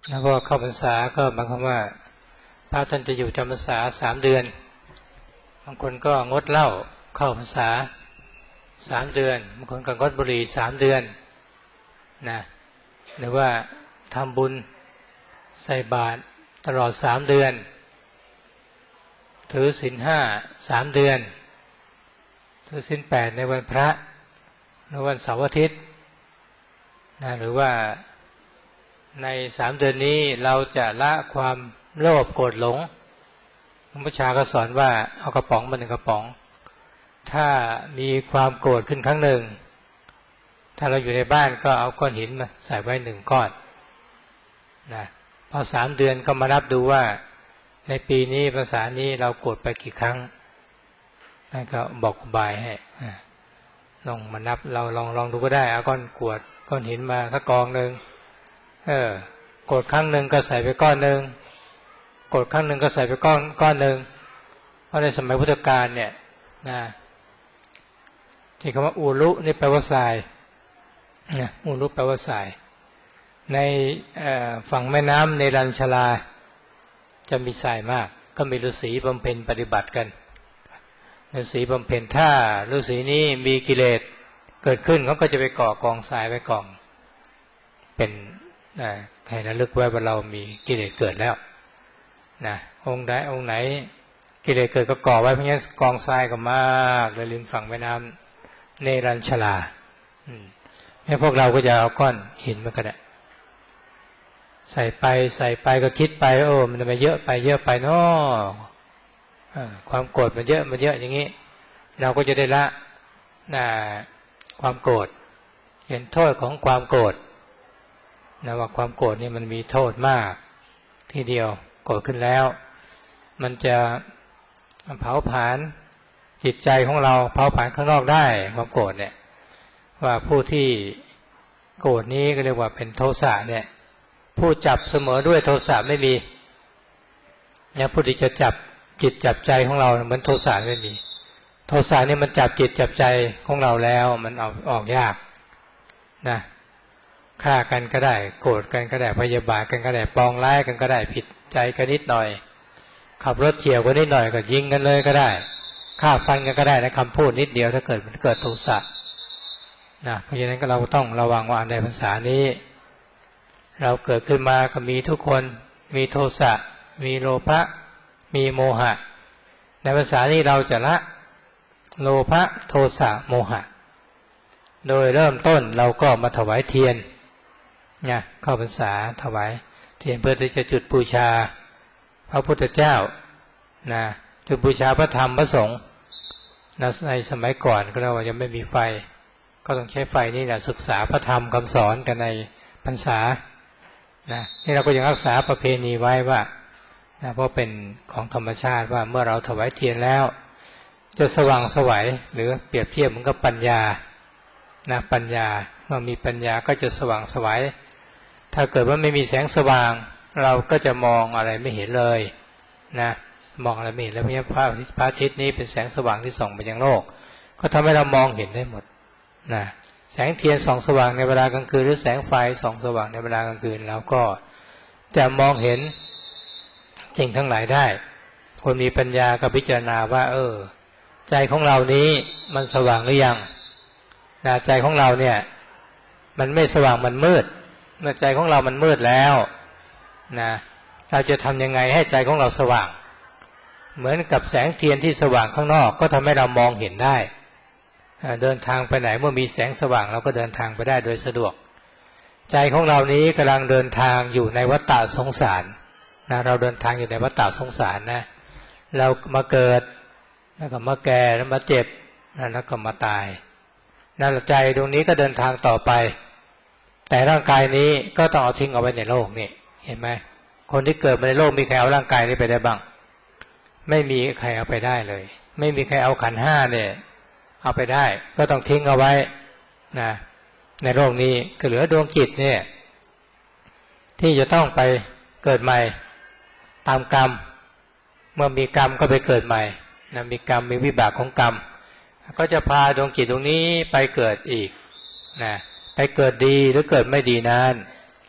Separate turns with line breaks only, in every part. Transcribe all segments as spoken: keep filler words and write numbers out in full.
แล้วก็เข้าพรรษาก็หมายความว่าพระท่านจะอยู่จำพรรษาสามเดือนบางคนก็งดเหล้าเข้าพรรษาสามเดือนบางคนก็งดบุหรี่สามเดือนนะหรือว่าทำบุญใส่บาตรตลอดสามเดือนถือศีลห้าสามเดือนถือศีลแปดในวันพระหรือวันเสาร์อาทิตย์นะหรือว่าในสามเดือนนี้เราจะละความโลภโกรธหลงพระชาก็สอนว่าเอากระป๋องมาหนึ่งกระป๋องถ้ามีความโกรธขึ้นครั้งหนึ่งถ้าเราอยู่ในบ้านก็เอาก้อนหินมาใส่ไว้หนึ่งก้อนนะพอสามเดือนก็มานับดูว่าในปีนี้ภาษานี้เราโกรธไปกี่ครั้งนั่นก็บอกอุบายให้ลองมานับเราลองลองดูก็ได้เอาก้อนกรวดก้อนหินมาสักกองหนึ่งเออโกรธครั้งหนึ่งก็ใส่ไปก้อนหนึ่งโกรธครั้งหนึ่งก็ใส่ไปก้อนก้อนหนึ่งเพราะในสมัยพุทธกาลเนี่ยนะที่คำว่าอูรุนี่แปลว่าทรายนะอูรุแปลว่าทรายในฝั่งแม่น้ำเนรัญชลาจะมีทรายมากก็มีฤาษีบำเพ็ญปฏิบัติกันฤาษีบำเพ็ญถ้าฤาษีนี้มีกิเลสเกิดขึ้นเขาก็จะไปก่อกองทรายไว้กองเป็นให้ระลึกไว้ว่าเรามีกิเลสเกิดแล้วนะองค์ใดองค์ไหนกิเลสเกิดก็ก่อไว้เพราะงั้นกองทรายก็มากเลยริมฝั่งแม่น้ำเนรัญชลาให้พวกเราก็จะเอาก้อนหินมาก็ได้ใส่ไปใส่ไปก็คิดไปโอ้มันจะไปเยอะไปเยอะไปเนาะความโกรธมันเยอะมันเยอะอย่างนี้เราก็จะได้ละนะความโกรธเห็นโทษของความโกรธนะว่าความโกรธนี่มันมีโทษมากทีเดียวโกรธขึ้นแล้วมันจะเผาผลาญจิตใจของเราเผาผลาญข้างนอกได้ความโกรธเนี่ยว่าผู้ที่โกรธนี้ก็เรียกว่าเป็นโทสะเนี่ยผู้จับเสมอด้วยโทสะไม่มีเนี่ยผู้ที่จะจับจิตจับใจของเราเหมือนโทสะไม่มีโทสะนี่มันจับจิตจับใจของเราแล้วมันเอาออกยากนะฆ่ากันก็ได้โกรธกันก็ได้พยาบาทกันก็ได้ปองร้ายกันก็ได้ผิดใจกันนิดหน่อยขับรถเฉี่ยวกันนิดหน่อยก็ยิงกันเลยก็ได้ฆ่าฟันกันก็ได้ในคำพูดนิดเดียวถ้าเกิดมันเกิดโทสะนะเพราะฉะนั้นก็เราต้องระวังว่าในภาษานี้เราเกิดขึ้นมาก็มีทุกคนมีโทสะมีโลภะมีโมหะในภาษานี้เราจะละโลภะโทสะโมหะโดยเริ่มต้นเราก็มาถวายเทียนเนี่ยเข้าพรรษาถวายเทียนเพื่อที่จะจุดบูชาพระพุทธเจ้านะจุดบูชาพระธรรมพระสงฆ์ในสมัยก่อนก็เรายังไม่มีไฟก็ต้องใช้ไฟนี่แหละศึกษาพระธรรมคำสอนกันในพรรษานะนี่เราก็ยังรักษาประเพณีไว้ว่านะเพราะเป็นของธรรมชาติว่าเมื่อเราถวายเทียนแล้วจะสว่างไสวหรือเปรียบเทียบเหมือนกับปัญญานะปัญญาเมื่อมีปัญญาก็จะสว่างไสวถ้าเกิดว่าไม่มีแสงสว่างเราก็จะมองอะไรไม่เห็นเลยนะมองอะไรไม่เห็นแล้วเพราะพระพระอาทิตย์นี้เป็นแสงสว่างที่ส่องไปยังโลกก็ทำให้เรามองเห็นได้หมดนะแสงเทียนส่องสว่างในเวลากลางคืนหรือแสงไฟส่องสว่างในเวลากลางคืนเราก็จะมองเห็นสิ่งทั้งหลายได้คนมีปัญญาก็พิจารณาว่าเออใจของเรานี้มันสว่างหรือยังนะใจของเราเนี่ยมันไม่สว่างมันมืดเมื่อใจของเรามันมืดแล้วนะเราจะทำยังไงให้ใจของเราสว่างเหมือนกับแสงเทียนที่สว่างข้างนอกก็ทำให้เรามองเห็นได้เดินทางไปไหนเมื่อมีแสงสว่างเราก็เดินทางไปได้โดยสะดวกใจของเรานี้กำลังเดินทางอยู่ในวัฏฏะสงสารนะเราเดินทางอยู่ในวัฏฏะสงสารนะเรามาเกิดแล้วก็มาแก่แล้วมาเจ็บแล้วก็มาตายนั่นใจตรงนี้ก็เดินทางต่อไปแต่ร่างกายนี้ก็ต้องเอาทิ้งเอาไว้ในโลกนี่เห็นไหมคนที่เกิดมาในโลกมีใครเอาร่างกายนี้ไปได้บ้างไม่มีใครเอาไปได้เลยไม่มีใครเอาขันธ์ห้าเนี่ยเอาไปได้ก็ต้องทิ้งเอาไว้นะในโลกนี้ก็เหลือดวงจิตเนี่ยที่จะต้องไปเกิดใหม่ตามกรรมเมื่อมีกรรมก็ไปเกิดใหม่นะมีกรรมมีวิบากของกรรมก็จะพาดวงจิตตรงนี้ไปเกิดอีกนะไปเกิดดีหรือเกิดไม่ดีนั้น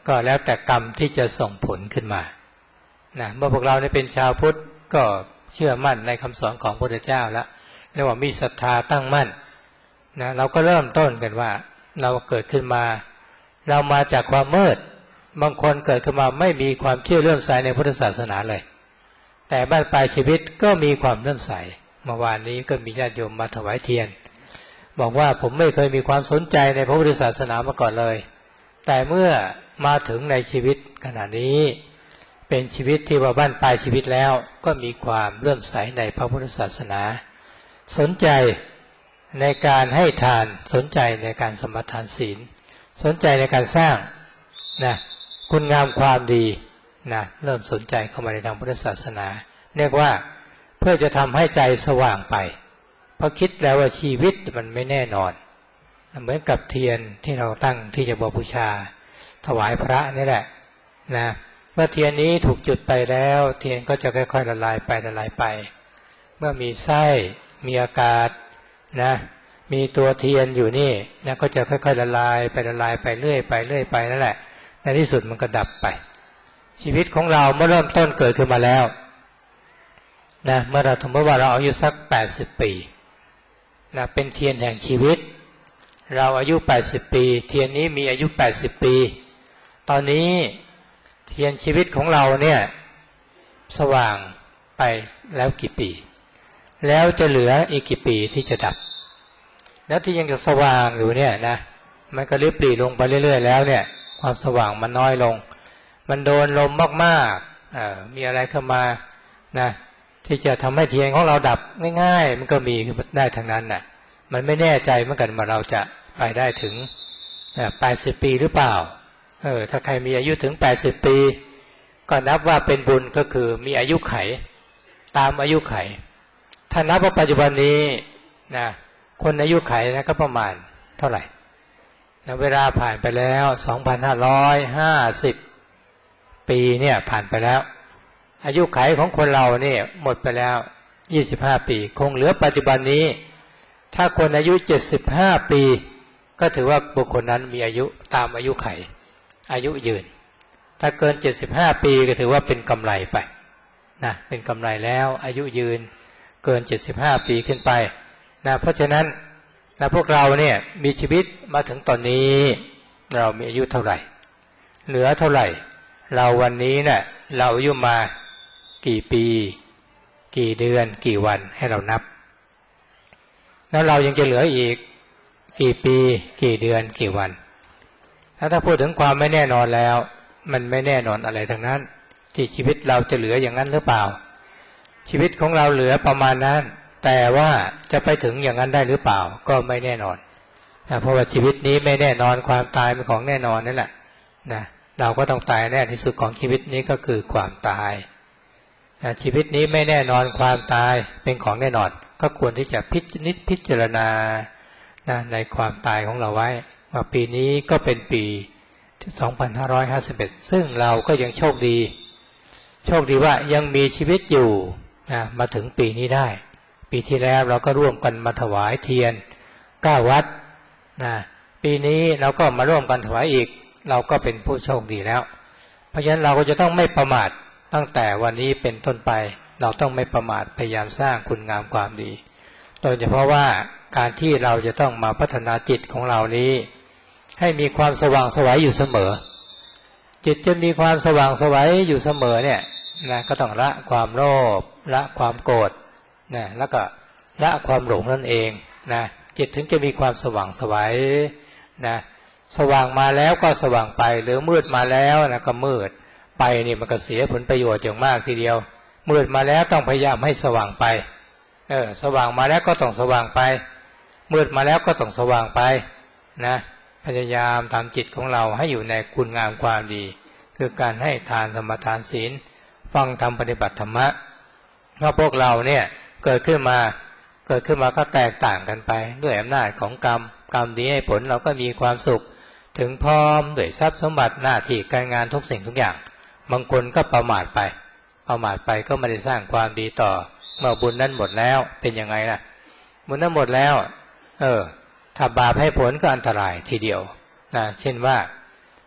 ก็แล้วแต่กรรมที่จะส่งผลขึ้นมานะเมื่อพวกเราเนี่ยเป็นชาวพุทธก็เชื่อมั่นในคำสอนของพระพุทธเจ้าแล้วเรียกว่ามีศรัทธาตั้งมั่นนะเราก็เริ่มต้นกันว่าเราเกิดขึ้นมาเรามาจากความมืดบางคนเกิดขึ้นมาไม่มีความเชื่อเลื่อมใสในพุทธศาสนาเลยแต่บ้านปลายชีวิตก็มีความเลื่อมใสเมื่อวานนี้ก็มีญาติโยมมาถวายเทียนบอกว่าผมไม่เคยมีความสนใจในพระพุทธศาสนามาก่อนเลยแต่เมื่อมาถึงในชีวิตขณะนี้เป็นชีวิตที่ว่าบ้านปลายชีวิตแล้วก็มีความเลื่อมใสในพระพุทธศาสนาสนใจในการให้ทานสนใจในการสมาทานศีลสนใจในการสร้างนะคุณงามความดีนะเริ่มสนใจเข้ามาในทางพุทธศาสนาเรียกว่าเพื่อจะทำให้ใจสว่างไปเพราะคิดแล้วว่าชีวิตมันไม่แน่นอนเหมือนกับเทียนที่เราตั้งที่จะบูชาถวายพระนี่แหละนะเมื่อเทียนนี้ถูกจุดไปแล้วเทียนก็จะค่อยๆละลายไปละลายไปเมื่อมีไส้มีอากาศนะมีตัวเทียนอยู่นี่นะก็จะค่อยๆละลายไปละลายไปเรื่อยไปเรื่อยไปนั่นแหละในที่สุดมันก็ดับไปชีวิตของเราเมื่อเริ่มต้นเกิดขึ้นมาแล้วนะเมื่อเราสมมติว่าเราอายุสักแปดสิบปีนะเป็นเทียนแห่งชีวิตเราอายุแปดสิบปีเทียนนี้มีอายุแปดสิบปีตอนนี้เทียนชีวิตของเราเนี่ยสว่างไปแล้วกี่ปีแล้วจะเหลืออีกกี่ปีที่จะดับแล้วที่ยังจะสว่างอยู่เนี่ยนะมันก็ริบหรี่ลงไปเรื่อยๆแล้วเนี่ยความสว่างมันน้อยลงมันโดนลมมากๆมีอะไรเข้ามานะที่จะทำให้เทียนของเราดับง่ายๆมันก็มีได้ทั้งนั้นน่ะมันไม่แน่ใจเหมือนกันว่าเราจะไปได้ถึงแปดสิบปีหรือเปล่าเออถ้าใครมีอายุถึงแปดสิบปีก็นับว่าเป็นบุญก็คือมีอายุไขตามอายุไขถ้านับว่าปัจจุบันนี้นะคนอายุไขนะก็ประมาณเท่าไหร่นะเวลาผ่านไปแล้ว สองพันห้าร้อยห้าสิบ ปีเนี่ยผ่านไปแล้วอายุไขของคนเราเนี่ยหมดไปแล้วยี่สิบห้าปีคงเหลือปัจจุบันนี้ถ้าคนอายุเจ็ดสิบห้าปีก็ถือว่าบุคคลนั้นมีอายุตามอายุไขอายุยืนถ้าเกินเจ็ดสิบห้าปีก็ถือว่าเป็นกำไรไปนะเป็นกำไรแล้วอายุยืนเกินเจ็ดสิบห้าปีขึ้นไปนะเพราะฉะนั้นนะพวกเราเนี่ยมีชีวิตมาถึงตอนนี้เรามีอายุเท่าไหร่เหลือเท่าไหร่เราวันนี้เนี่ยเราอายุมากี่ปีกี่เดือนกี่วันให้เรานับแล้วเรายังจะเหลืออีกกี่ปีกี่เดือนกี่วันถ้าถ้าพูดถึงความไม่แน่นอนแล้วมันไม่แน่นอนอะไรทั้งนั้นที่ชีวิตเราจะเหลืออย่างนั้นหรือเปล่าชีวิตของเราเหลือประมาณนั้นแต่ว่าจะไปถึงอย่างนั้นได้หรือเปล่าก็ไม่แน่นอนนะเพราะว่าชีวิตนี้ไม่แน่นอนความตายเป็นของแน่นอนนั่นแหละนะเราก็ต้องตายแน่ที่สุดของชีวิตนี้ก็คือความตายนะชีวิตนี้ไม่แน่นอนความตายเป็นของแน่นอนก็ควรที่จะพิจนิจพิจารณานะในความตายของเราไว้ว่าปีนี้ก็เป็นปีสองพันห้าร้อยห้าสิบเอ็ดซึ่งเราก็ยังโชคดีโชคดีว่ายังมีชีวิตอยู่นะมาถึงปีนี้ได้ปีที่แล้วเราก็ร่วมกันมาถวายเทียนเก้าวัดนะปีนี้เราก็มาร่วมกันถวายอีกเราก็เป็นผู้โชคดีแล้วเพราะฉะนั้นเราก็จะต้องไม่ประมาทตั้งแต่วันนี้เป็นต้นไปเราต้องไม่ประมาทพยายามสร้างคุณงามความดีโดยเฉพาะว่าการที่เราจะต้องมาพัฒนาจิตของเรานี้ให้มีความสว่างไสวอยู่เสมอจิตจะมีความสว่างไสวอยู่เสมอเนี่ยนะก็ต้องละความโลภละความโกรธนะแล้วก็ละความหลงนั่นเองนะจิตถึงจะมีความสว่างไสวนะสว่างมาแล้วก็สว่างไปหรือมืดมาแล้วนะก็มืดไปนี่มันก็เสียผลประโยชน์อย่างมากทีเดียวมืดมาแล้วต้องพยายามให้สว่างไปเออสว่างมาแล้วก็ต้องสว่างไปมืดมาแล้วก็ต้องสว่างไปนะพยายามทำจิตของเราให้อยู่ในคุณงามความดีคือการให้ทานสมาทานศีลฟังธรรมปฏิบัติธรรมะเพราะพวกเราเนี่ยเกิดขึ้นมาเกิดขึ้นมาก็แตกต่างกันไปด้วยอำนาจของกรรมกรรมดีให้ผลเราก็มีความสุขถึงพร้อมด้วยทรัพย์สมบัติหน้าที่การงานทุกสิ่งทุกอย่างบางคนก็ประมาทไปประมาทไปก็ไม่ได้สร้างความดีต่อเมื่อบุญนั้นหมดแล้วเป็นยังไงล่ะบุญนั้นหมดแล้วเออถ้าบาปให้ผลก็อันตรายทีเดียวนะเช่นว่า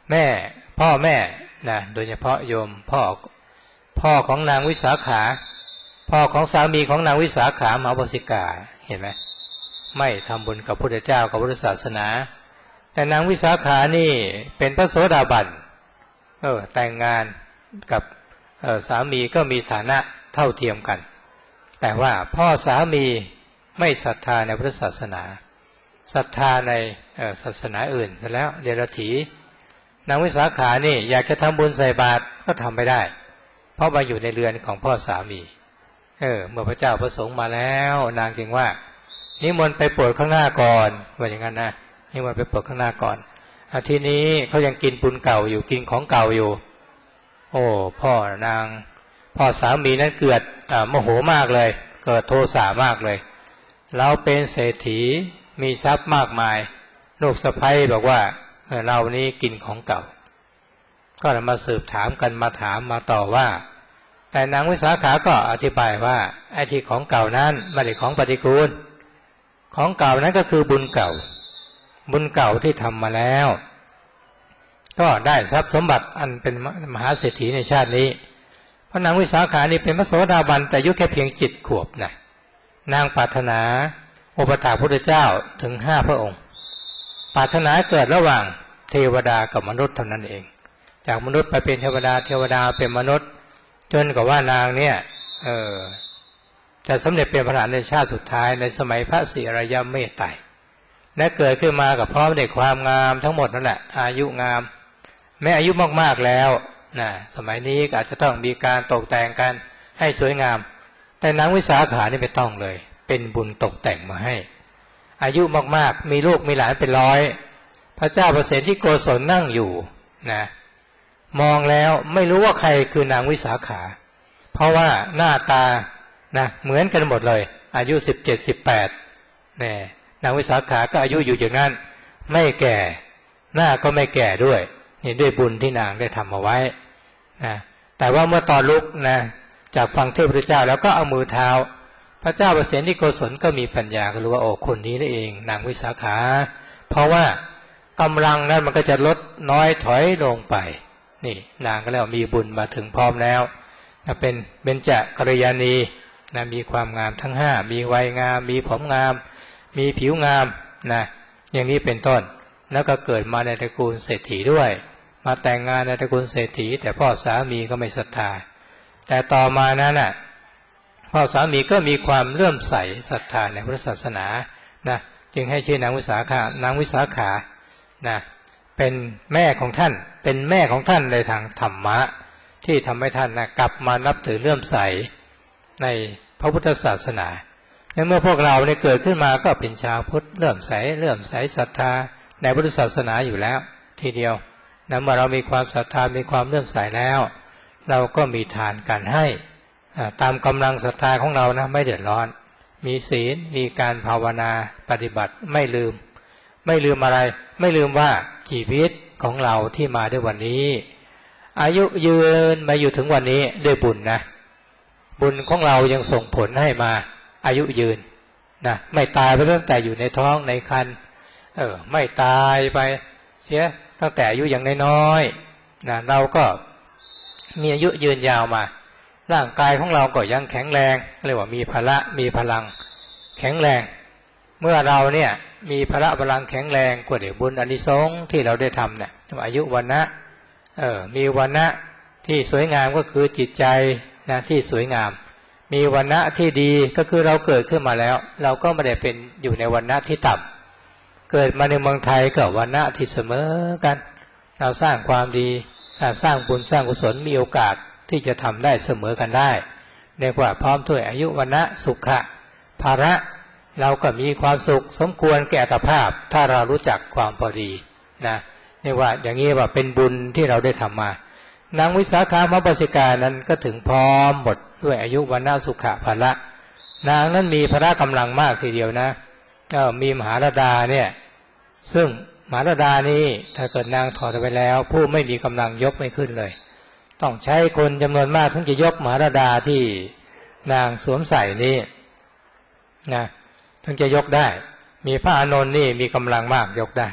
แม่พ่อแม่นะโดยเฉพาะโยมพ่อพ่อของนางวิสาขาพ่อของสามีของนางวิสาขามหาอุบาสิกาเห็นไหมไม่ทำบุญกับพระพุทธเจ้ากับพุทธศาสนาแต่นางวิสาขานี่เป็นพระโสดาบันเออแต่งงานกับเออสามีก็มีฐานะเท่าเทียมกันแต่ว่าพ่อสามีไม่ศรัทธาในพุทธศาสนาศรัทธาในศาสนาอื่นซะแล้วเดรัจฉีนางวิสาขานี่อยากจะทำบุญใส่บาตรก็ทำไม่ได้เพราะมาอยู่ในเรือนของพ่อสามีเออเมื่อพระเจ้าประสงค์มาแล้วนางจึงว่านิมนต์ไปโปรดข้างหน้าก่อนว่าอย่างนั้นนะนิมนต์ไปโปรดข้างหน้าก่อนอาทีนี้เขายังกินบุญเก่าอยู่กินของเก่าอยู่โอ้พ่อนางพ่อสามีนั้นเกิดโมโหมากเลยเกิดโทสะมากเลยเราเป็นเศรษฐีมีทรัพย์มากมายลูกสะใภ้บอกว่าเรานี้กินของเก่าก็มาสืบถามกันมาถามมาต่อว่าแต่นางวิสาขาก็อธิบายว่าไอ้ที่ของเก่านั้นไม่ได้ของปฏิกูลของเก่านั้นก็คือบุญเก่าบุญเก่าที่ทำมาแล้วก็ได้ทรัพย์สมบัติอันเป็นมหาเศรษฐีในชาตินี้เพราะนางวิสาขานี่เป็นพระโสดาบันแต่อายุแค่เพียงเจ็ดขวบนะนางปรารถนาอุปถากพระพุทธเจ้าถึงห้าพระองค์ปรารถนาเกิดระหว่างเทวดากับมนุษย์เท่านั้นเองจากมนุษย์ไปเป็นเทวดาเทวดาเป็นมนุษย์จนกับว่านางเนี่ยเออจะสำเร็จเป็นพระอรหันต์ในชาติสุดท้ายในสมัยพระศรีอริยเมตไตรและเกิดขึ้นมากับพร้อมด้วยความงามทั้งหมดนั่นแหละอายุงามแม้อายุมากๆแล้วนะสมัยนี้ก็อาจจะต้องมีการตกแต่งกันให้สวยงามแต่นางวิสาขานี่ไม่ต้องเลยเป็นบุญตกแต่งมาให้อายุมากๆมีลูกมีหลานเป็นร้อยพระเจ้าประเสริฐที่โกศลนั่งอยู่นะมองแล้วไม่รู้ว่าใครคือนางวิสาขาเพราะว่าหน้าตานะเหมือนกันหมดเลยอายุสิบเจ็ดสิบแปดเนี่ยนางวิสาขาก็อายุอยู่อย่างนั้นไม่แก่หน้าก็ไม่แก่ด้วยนี่ด้วยบุญที่นางได้ทำเอาไว้นะแต่ว่าเมื่อตอนลุกนะจากฟังเทพพุทธเจ้าแล้วก็เอามือเท้าพระเจ้าประเสริฐที่โกศลก็มีปัญญาก็รู้ว่าโอ้คนนี้นี่เองนางวิสาขาเพราะว่ากำลังนั้นมันก็จะลดน้อยถอยลงไปนี่นางก็แล้วมีบุญมาถึงพร้อมแล้วนะเป็นเบญจกัลยาณีนะมีความงามทั้งห้ามีวัยงามมีผมงามมีผิวงามนะอย่างนี้เป็นต้นแล้วก็เกิดมาในตระกูลเศรษฐีด้วยมาแต่งงานในตระกูลเศรษฐีแต่พ่อสามีก็ไม่ศรัทธาแต่ต่อมานั้นน่ะพ่อสามีก็มีความเลื่อมใสศรัทธาในพุทธศาสนานะจึงให้ชื่อนางวิสาขานางวิสาขานะเป็นแม่ของท่านเป็นแม่ของท่านในทางธรรมะที่ทำให้ท่านนะกลับมานับถือเลื่อมใสในพระพุทธศาสนาและเมื่อพวกเราเนี่ยเกิดขึ้นมาก็เป็นชาวพุทธเลื่อมใสเลื่อมใสศรัทธาในพุทธศาสนาอยู่แล้วทีเดียวนะเมื่อเรามีความศรัทธามีความเลื่อมใสแล้วเราก็มีทานการให้ตามกำลังศรัทธาของเรานะไม่เดือดร้อนมีศีลมีการภาวนาปฏิบัติไม่ลืมไม่ลืมอะไรไม่ลืมว่าชีวิตของเราที่มาด้วยวันนี้อายุยืนมาอยู่ถึงวันนี้ด้วยบุญนะบุญของเรายังส่งผลให้มาอายุยืนนะไม่ตายไปตั้งแต่อยู่ในท้องในครรภ์เออไม่ตายไปเสียตั้งแต่อายุยังน้อยๆนะเราก็มีอายุยืนยาวมาร่างกายของเราก็ยังแข็งแรงเรียกว่ามีพละมีพลังแข็งแรงเมื่อเราเนี่ยมีพละพลังแข็งแรงกว่าเดี๋ยวบุญอานิสงส์ที่เราได้ทำเนี่ยอายุวันนะเออมีวันนะที่สวยงามก็คือจิตใจนะที่สวยงามมีวันนะที่ดีก็คือเราเกิดขึ้นมาแล้วเราก็ไม่ได้เป็นอยู่ในวันนะที่ต่ำเกิดมาในเมืองไทยก็วันนะที่เสมอกันเราสร้างความดีสร้างบุญสร้างกุศลมีโอกาสที่จะทำได้เสมอกันได้เรียกว่าพร้อมด้วยอายุวันนะสุขะภาระเราก็มีความสุขสมควรแก่อัตภาพถ้าเรารู้จักความพอดีนะเรียกว่าอย่างนี้ว่าเป็นบุญที่เราได้ทำมานางวิสาขามหาอุบาสิกานั้นก็ถึงพร้อมหมดด้วยอายุวันนะสุขะภาระนางนั้นมีพละกำลังมากทีเดียวนะก็มีมหาราดาเนี่ยซึ่งมหาราดานี้ถ้าเกิดนางถอดไปแล้วผู้ไม่มีกำลังยกไม่ขึ้นเลยต้องใช้คนจำนวนมากถึงจะยกมหาราดาที่นางสวมใส่นี้นะถึงจะยกได้มีพระอานนท์นี่มีกำลังมากยกได้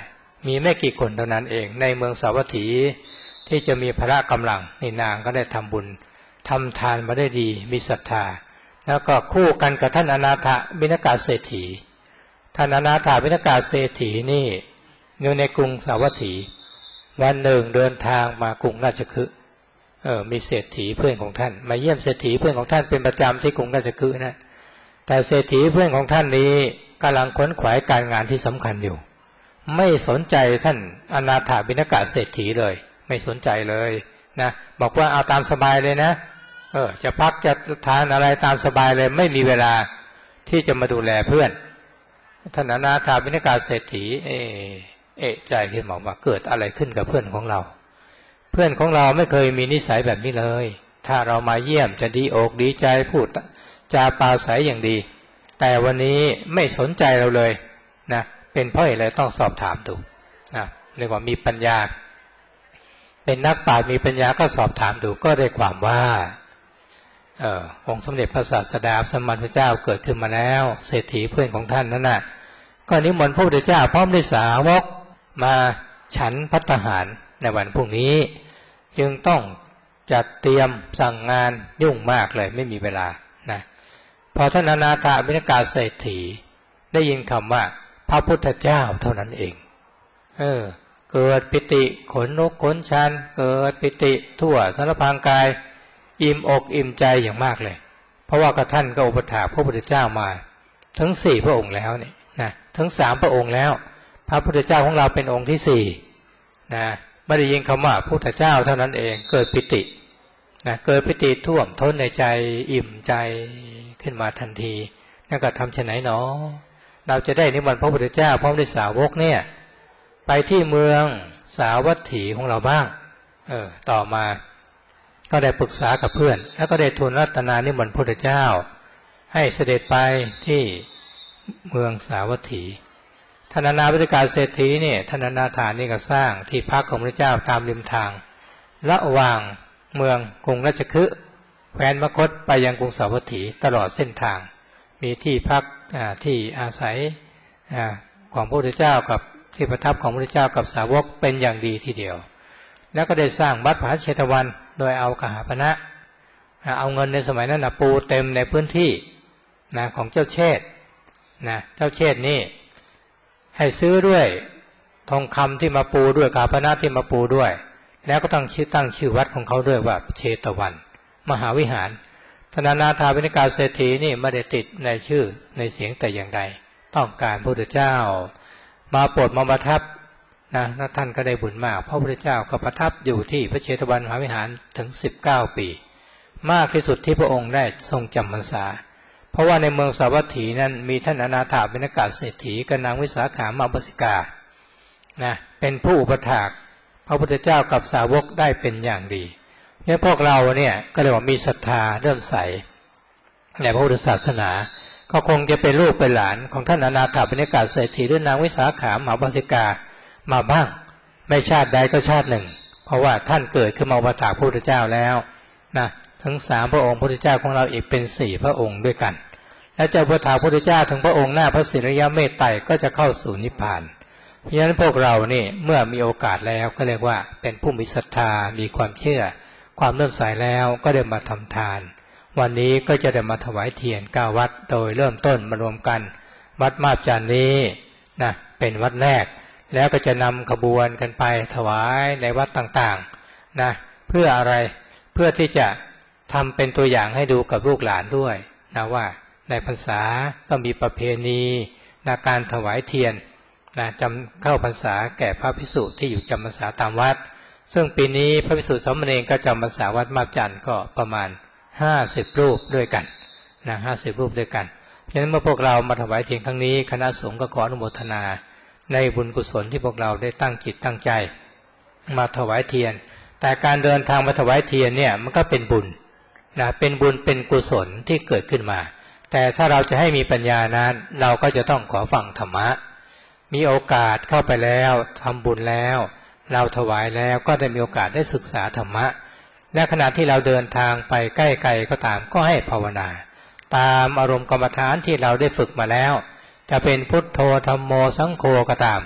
มีไม่กี่คนเท่านั้นเองในเมืองสาวัตถีที่จะมีพละกำลังนี่นางก็ได้ทำบุญทำทานมาได้ดีมีศรัทธาแล้วก็คู่กันกับท่านอนาถบิณกเศรษฐีท่านอนาถบิณกเศรษฐีนี่อยู่ในกรุงสาวัตถีวันหนึ่งเดินทางมากรุงราชคฤห์เออมีเศรษฐีเพื่อนของท่านมาเยี่ยมเศรษฐีเพื่อนของท่านเป็นประจำที่กรุงราชคฤห์นะแต่เศรษฐีเพื่อนของท่านนี้กำลังขวนขวายการงานที่สำคัญอยู่ไม่สนใจท่านอนาถบิณกเศรษฐีเลยไม่สนใจเลยนะบอกว่าเอาตามสบายเลยนะเออจะพักจะทานอะไรตามสบายเลยไม่มีเวลาที่จะมาดูแลเพื่อนท่านอนาถบิณกเศรษฐีเอเอะใจขึ้นมาว่าเกิดอะไรขึ้นกับเพื่อนของเราเพื่อนของเราไม่เคยมีนิสัยแบบนี้เลยถ้าเรามาเยี่ยมจะดีอกดีใจพูดจาปราศัยอย่างดีแต่วันนี้ไม่สนใจเราเลยนะเป็นเพราะอะไรต้องสอบถามดูนะเรียกว่ามีปัญญาเป็นนักปราชญ์มีปัญญาก็สอบถามดูก็ได้ความว่าเออองค์สมเด็จพระศาสดาสัมมาสัมพุทธเจ้าเกิดขึ้นมาแล้วเศรษฐีเพื่อนของท่านนั่นน่ะก็นิมนต์พระพุทธเจ้าพร้อมด้วยสาวกมาฉันภัตตาหารในวันพรุ่งนี้จึงต้องจัดเตรียมสั่งงานยุ่งมากเลยไม่มีเวลานะพอท่านอนาถบิณกเศรษฐีได้ยินคำว่าพระพุทธเจ้าเท่านั้นเองเออเกิดปิติขนนกขนชันเกิดปิติทั่วสารพางกายอิ่มอกอิ่มใจอย่างมากเลยเพราะว่ากระท่านก็อุปถากพระพุทธเจ้ามาทั้งสี่พระองค์แล้วเนี่ยนะทั้งสามพระองค์แล้วพระพุทธเจ้าของเราเป็นองค์ที่สี่นะไม่ได้ยินคำว่าพุทธเจ้าเท่านั้นเองเกิดปิตินะเกิดปิติท่วมท้นในใจอิ่มใจขึ้นมาทันทีนั่นก็ทำเช่นไหนเนาะเราจะได้นิมนต์พระพุทธเจ้าพร้อมด้วยสาวกเนี่ยไปที่เมืองสาวัตถีของเราบ้างเออต่อมาก็ได้ปรึกษากับเพื่อนแล้วก็ได้ทูลรัตนานิมนต์พระพุทธเจ้าให้เสด็จไปที่เมืองสาวัตถีท่านอนาถบิณกเศรษฐีเนี่ยท่านอนาถานี่ก็สร้างที่พักของพระเจ้าตามริมทางระหว่างเมืองกรุงราชคฤห์แคว้นมคธไปยังกรุงสาวัตถีตลอดเส้นทางมีที่พักที่อาศัยของพระพุทธเจ้ากับที่ประทับของพระพุทธเจ้ากับสาวกเป็นอย่างดีทีเดียวแล้วก็ได้สร้างวัดผาเชตวันโดยเอากหาปณะเอาเงินในสมัยนั้นนะปูเต็มในพื้นที่นะของเจ้าเชษฐ์นะเจ้าเชษฐ์นี่ให้ซื้อด้วยทองคำที่มาปูด้วยกหาปณะที่มาปูด้วยแล้วก็ตั้งชื่อตั้งชื่อวัดของเขาด้วยว่าเชตวันมหาวิหารท่านอนาถบิณกเศรษฐีนี่ไม่ได้ติดในชื่อในเสียงแต่อย่างใดต้องการพระพุทธเจ้ามาโปรดมาประทับนะท่านก็ได้บุญมากพระพุทธเจ้าก็ประทับอยู่ที่พระเชตวันมหาวิหารถึงสิบเก้าปีมากที่สุดที่พระองค์ได้ทรงจำพรรษาเพราะว่าในเมืองสาวัตถีนั้นมีท่านอนาถบิณกเศรษฐีกับนางวิสาขามาบสิกานะเป็นผู้อุปถากพระพุทธเจ้ากับสาวกได้เป็นอย่างดีเนี่ยพวกเราเนี่ยก็เลยว่ามีศรัทธาเริ่มใสในพระพุทธศาสนาก็คงจะเป็นลูกเป็นหลานของท่านอนาถบิณกเศรษฐีหรือนางวิสาขามหาบสิกามาบ้างไม่ชาติใดก็ชาติหนึ่งเพราะว่าท่านเกิดขึ้นมาอุปถากพระพุทธเจ้าแล้วนะทั้งสามพระองค์พระพุทธเจ้าของเราอีกเป็นสี่พระองค์ด้วยกันและจะอุปถากพระพุทธเจ้าถึงพระองค์หน้าพระศิริยเมตไตรก็จะเข้าสู่นิพพานเพราะฉะนั้นพวกเรานี่เมื่อมีโอกาสแล้วก็เรียกว่าเป็นผู้มีศรัทธามีความเชื่อความเริ่มใสแล้วก็ได้มาทำทานวันนี้ก็จะได้มาถวายเทียนเก้าวัดโดยเริ่มต้นมารวมกันวัดมาบจันทร์นี้นะเป็นวัดแรกแล้วก็จะนำขบวนกันไปถวายในวัดต่างๆนะเพื่ออะไรเพื่อที่จะทำเป็นตัวอย่างให้ดูกับลูกหลานด้วยนะว่าในพรรษาก็มีประเพณีในการถวายเทียนนะจำเข้าพรรษาแก่พระภิกษุที่อยู่จำพรรษาตามวัดซึ่งปีนี้พระภิกษุสามเณรก็จำพรรษาวัดมาบจันทร์ก็ประมาณห้าสิบรูปด้วยกันนะห้าสิบรูปด้วยกันเพราะฉะนั้นเมื่อพวกเรามาถวายเทียนครั้งนี้คณะสงฆ์ก็ขออนุโมทนาในบุญกุศลที่พวกเราได้ตั้งจิตตั้งใจมาถวายเทียนแต่การเดินทางมาถวายเทียนเนี่ยมันก็เป็นบุญนะเป็นบุญเป็นกุศลที่เกิดขึ้นมาแต่ถ้าเราจะให้มีปัญญานั้นเราก็จะต้องขอฟังธรรมะมีโอกาสเข้าไปแล้วทำบุญแล้วเราถวายแล้วก็ได้มีโอกาสได้ศึกษาธรรมะและขณะที่เราเดินทางไปใกล้ๆก็ตามก็ให้ภาวนาตามอารมณ์กรรมฐานที่เราได้ฝึกมาแล้วจะเป็นพุทโธธัมโมสังโฆก็ตาม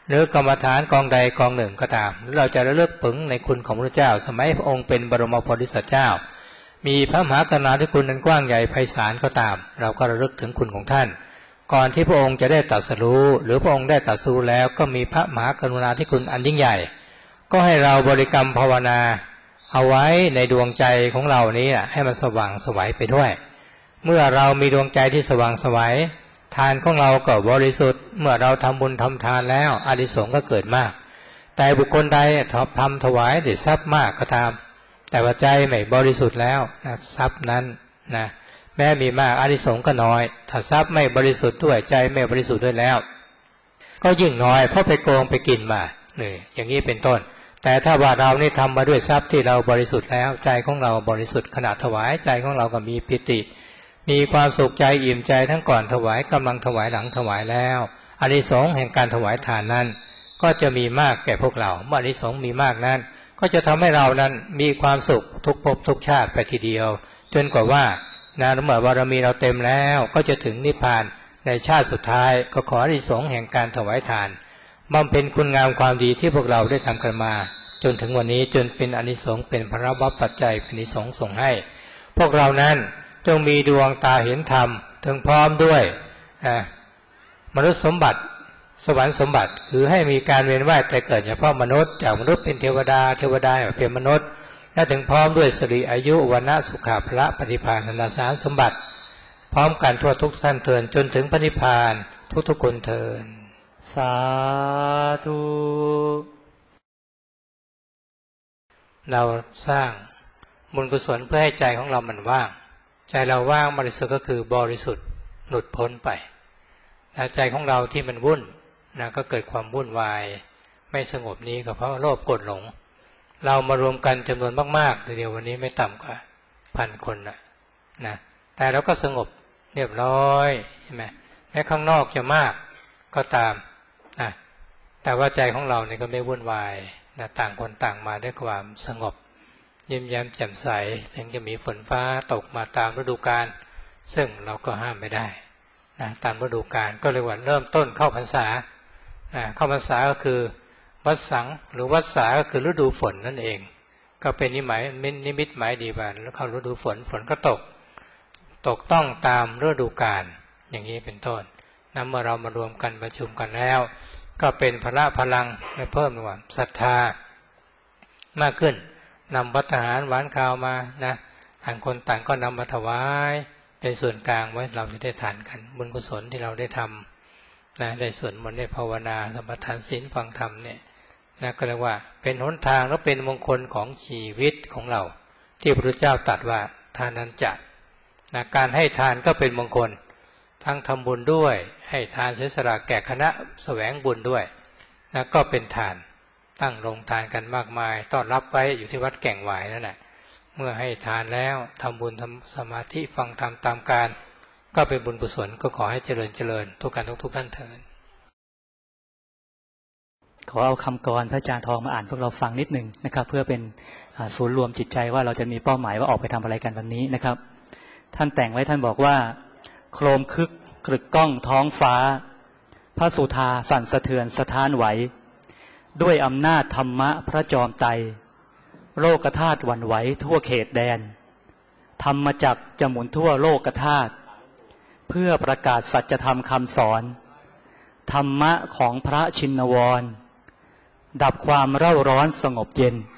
หรือกรรมฐานกองใดกองหนึ่งก็ตามเราจะระลึกถึงในคุณของพระเจ้าสมัยพระองค์เป็นบรมโพธิสัตว์เจ้ามีพระมหากรุณาธิคุณนั้นกว้างใหญ่ไพศาลก็ตามเราก็ระลึกถึงคุณของท่านก่อนที่พระองค์จะได้ตรัสรู้หรือพระองค์ได้ตรัสรู้แล้วก็มีพระมหากรุณาธิคุณอันยิ่งใหญ่ก็ให้เราบริกรรมภาวนาเอาไว้ในดวงใจของเรานี้ให้มันสว่างไสวไปด้วยเมื่อเรามีดวงใจที่สว่างไสวทานของเราก็บริสุทธิ์เมื่อเราทำบุญทำทานแล้วอานิสงส์ก็เกิดมากแต่บุคคลใดทำถวายได้ทรัพย์มากก็ตามแต่ว่าใจไม่บริสุทธิ์แล้วนะทรัพย์นั้นนะแม้มีมากอานิสงส์ก็น้อยถ้าทรัพย์ไม่บริสุทธิ์ด้วยใจไม่บริสุทธิ์ด้วยแล้วก็ยิ่งน้อยเพราะไปโกงไปกินมานี่อย่างนี้เป็นต้นแต่ถ้าว่าเรานี่ทำมาด้วยทรัพย์ที่เราบริสุทธิ์แล้วใจของเราบริสุทธิ์ขณะถวายใจของเราก็มีปิติมีความสุขใจอิ่มใจทั้งก่อนถวายกำลังถวายหลังถวายแล้วอานิสงส์แห่งการถวายทานนั้นก็จะมีมากแก่พวกเราเมื่ออานิสงส์มีมากนั้นก็จะทำให้เรานั้นมีความสุขทุกภพทุกชาติไปทีเดียวจนกว่าว่านะเมื่อบารมีเราเต็มแล้วก็จะถึงนิพพานในชาติสุดท้ายก็ขออานิสงส์แห่งการถวายทานบำเพ็ญคุณงามความดีที่พวกเราได้ทำกันมาจนถึงวันนี้จนเป็นอานิสงส์เป็นพระวปัจจัยเป็นอานิสงส์ส่งให้พวกเรานั้นจงมีดวงตาเห็นธรรมถึงพร้อมด้วยมนุษย์สมบัติสวรรค์สมบัติคือให้มีการเวียนว่ายแต่เกิดเฉพาะมนุษย์จากมนุษย์เป็นเทวดาเทวดาเป็นมนุษย์และถึงพร้อมด้วยสิริอายุวรรณะสุขะพละปฏิภาณนาสารสมบัติพร้อมกันทั่วทุกท่านเถิดจนถึงพระนิพพานทุกทุกคนเถิด
สาธุ
เราสร้างบุญกุศลเพื่อให้ใจของเรามันว่างใจเราว่างบริสุทธิ์ก็คือบริสุทธิ์หลุดพ้นไปใจของเราที่มันวุ่นนะก็เกิดความวุ่นวายไม่สงบนี้ก็เพราะโลภโกรธหลงเรามารวมกันจำนวนมากๆทีเดียววันนี้ไม่ต่ำกว่าพันคนนะนะแต่เราก็สงบเรียบร้อยใช่ไหมแม้ข้างนอกจะมากก็ตามนะแต่ว่าใจของเราเนี่ยก็ไม่วุ่นวายนะต่างคนต่างมาด้วยความสงบยิ้มแย้มแจ่มใสถึงจะมีฝนฟ้าตกมาตามฤดูกาลซึ่งเราก็ห้ามไม่ได้นะตามฤดูกาลก็เลยว่าเริ่มต้นเข้าพรรษานะเข้าพรรษาก็คือวัดสังหรือวัดสาก็คือฤดูฝนนั่นเองก็เป็นนิมิตนิมิตหมายดีว่าแล้วเข้าฤดูฝนฝนก็ตกตกต้องตามฤดูกาลอย่างนี้เป็นต้นนั้นเมื่อเรามารวมกันประชุมกันแล้วก็เป็นพละพลังและเพิ่มว่าศรัทธามากขึ้นนำภัตตาหารหวานข้าวมานะต่างคนต่างก็นำมาถวายเป็นส่วนกลางไว้เราจะได้ทานกันบุญกุศลที่เราได้ทำนะได้ส่วนมนต์ได้ภาวนาสัมปทานศีลฟังธรรมเนี่ยนะก็เรียกว่าเป็นหนทางและเป็นมงคลของชีวิตของเราที่พระพุทธเจ้าตรัสว่าทานันจะนะการให้ทานก็เป็นมงคลทั้งทำบุญด้วยให้ทานเสียสละแก่คณะแสวงบุญด้วยนะก็เป็นทานตั้งโรงทานกันมากมายต้อนรับไว้อยู่ที่วัดแก่งหวายนั่นแหละเมื่อให้ทานแล้วทำบุญทำสมาธิฟังธรรมตามการก็เป็นบุญกุศลก็ขอให้เจริญเจริญทุกการทุกทุกท่านเถิด
ขอเอาคำกรพระอาจารย์ทองมาอ่านพวกเราฟังนิดหนึ่งนะครับเพื่อเป็นศูนย์รวมจิตใจว่าเราจะมีเป้าหมายว่าออกไปทำอะไรกันวันนี้นะครับท่านแต่งไว้ท่านบอกว่าโครมคึกกรึกก้องท้องฟ้าพระสุธาสั่นสะเทือนสะท้านไหวด้วยอำนาจธรรมะพระจอมไตรโลกธาตุหวั่นไหวทั่วเขตแดนธรรมจักรจะหมุนทั่วโลกธาตุเพื่อประกาศสัจธรรมคำสอนธรรมะของพระชินวรดับความเร่าร้อนสงบเย็น